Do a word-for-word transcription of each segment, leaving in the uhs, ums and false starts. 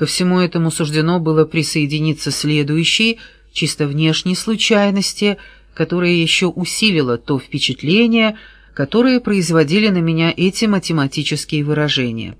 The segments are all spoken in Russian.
Ко всему этому суждено было присоединиться следующей, чисто внешней случайности, которая еще усилила то впечатление, которое производили на меня эти математические выражения.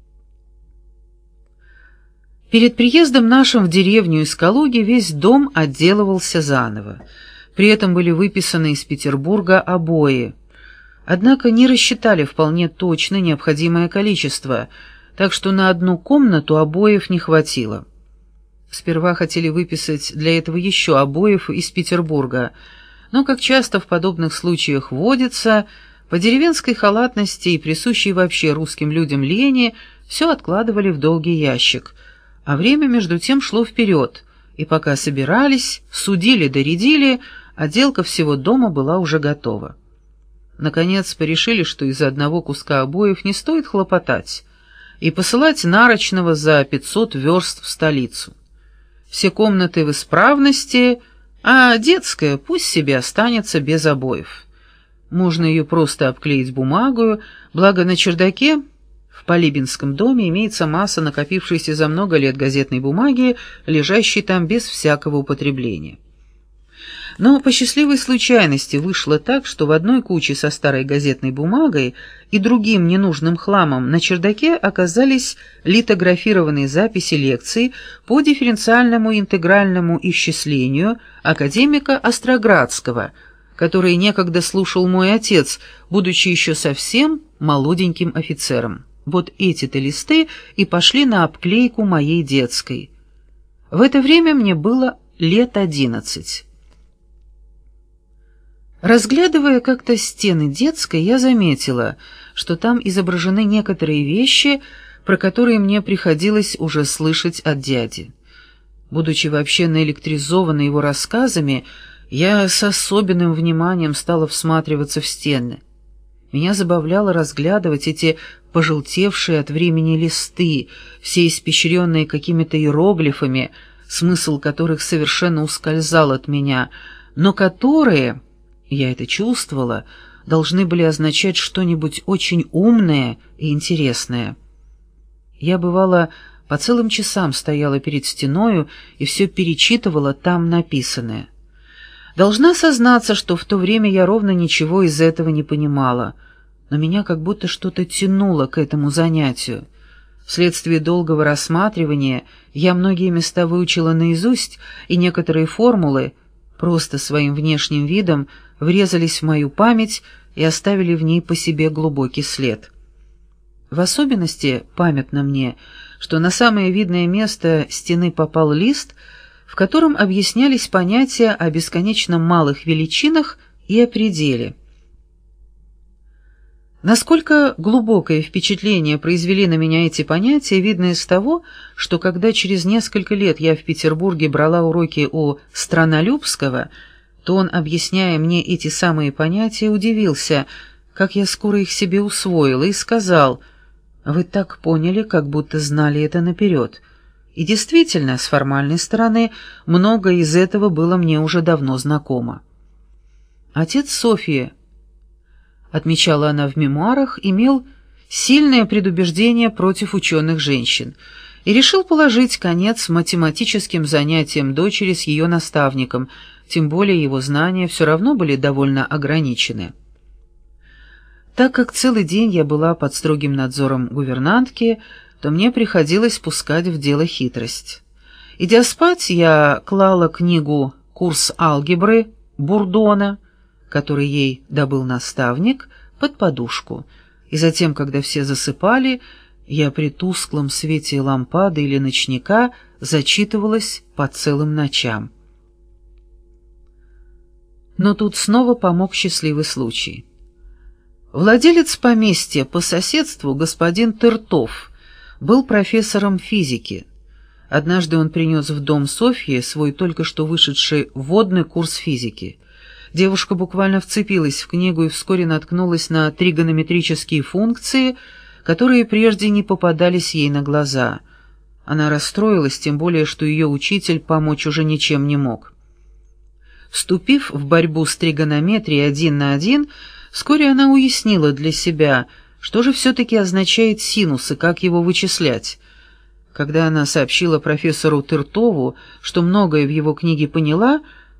Перед приездом нашим в деревню из Калуги весь дом отделывался заново. При этом были выписаны из Петербурга обои. Однако не рассчитали вполне точно необходимое количество, так что на одну комнату обоев не хватило. Сперва хотели выписать для этого еще обоев из Петербурга, но, как часто в подобных случаях водится, по деревенской халатности и присущей вообще русским людям лени все откладывали в долгий ящик, а время между тем шло вперед, и пока собирались, судили-доредили, отделка всего дома была уже готова. Наконец порешили, что из-за одного куска обоев не стоит хлопотать, и посылать нарочного за пятьсот верст в столицу. Все комнаты в исправности, а детская пусть себе останется без обоев. Можно ее просто обклеить бумагою, благо на чердаке в Полибинском доме имеется масса накопившейся за много лет газетной бумаги, лежащей там без всякого употребления. Но по счастливой случайности вышло так, что в одной куче со старой газетной бумагой и другим ненужным хламом на чердаке оказались литографированные записи лекций по дифференциальному интегральному исчислению академика Остроградского, который некогда слушал мой отец, будучи еще совсем молоденьким офицером. Вот эти-то листы и пошли на обклейку моей детской. В это время мне было лет одиннадцать. Разглядывая как-то стены детской, я заметила, что там изображены некоторые вещи, про которые мне приходилось уже слышать от дяди. Будучи вообще наэлектризована его рассказами, я с особенным вниманием стала всматриваться в стены. Меня забавляло разглядывать эти пожелтевшие от времени листы, все испещренные какими-то иероглифами, смысл которых совершенно ускользал от меня, но которые, я это чувствовала, должны были означать что-нибудь очень умное и интересное. Я, бывало, по целым часам стояла перед стеною и все перечитывала там написанное. Должна сознаться, что в то время я ровно ничего из этого не понимала, но меня как будто что-то тянуло к этому занятию. Вследствие долгого рассматривания я многие места выучила наизусть, и некоторые формулы просто своим внешним видом врезались в мою память и оставили в ней по себе глубокий след. В особенности памятно мне, что на самое видное место стены попал лист, в котором объяснялись понятия о бесконечно малых величинах и о пределе. Насколько глубокое впечатление произвели на меня эти понятия, видно из того, что когда через несколько лет я в Петербурге брала уроки у Странолюбского, то он, объясняя мне эти самые понятия, удивился, как я скоро их себе усвоила, и сказал: «Вы так поняли, как будто знали это наперед». И действительно, с формальной стороны, многое из этого было мне уже давно знакомо. Отец Софьи, отмечала она в мемуарах, имел сильное предубеждение против ученых женщин и решил положить конец математическим занятиям дочери с ее наставником, тем более его знания все равно были довольно ограничены. Так как целый день я была под строгим надзором гувернантки, то мне приходилось пускать в дело хитрость. Идя спать, я клала книгу «Курс алгебры» Бурдона, который ей добыл наставник, под подушку, и затем, когда все засыпали, я при тусклом свете лампады или ночника зачитывалась по целым ночам. Но тут снова помог счастливый случай. Владелец поместья по соседству, господин Тыртов, был профессором физики. Однажды он принес в дом Софьи свой только что вышедший вводный курс физики. Девушка буквально вцепилась в книгу и вскоре наткнулась на тригонометрические функции, которые прежде не попадались ей на глаза. Она расстроилась, тем более, что ее учитель помочь уже ничем не мог. Вступив в борьбу с тригонометрией один на один, вскоре она уяснила для себя, что же все-таки означает синус и как его вычислять. Когда она сообщила профессору Тыртову, что многое в его книге поняла,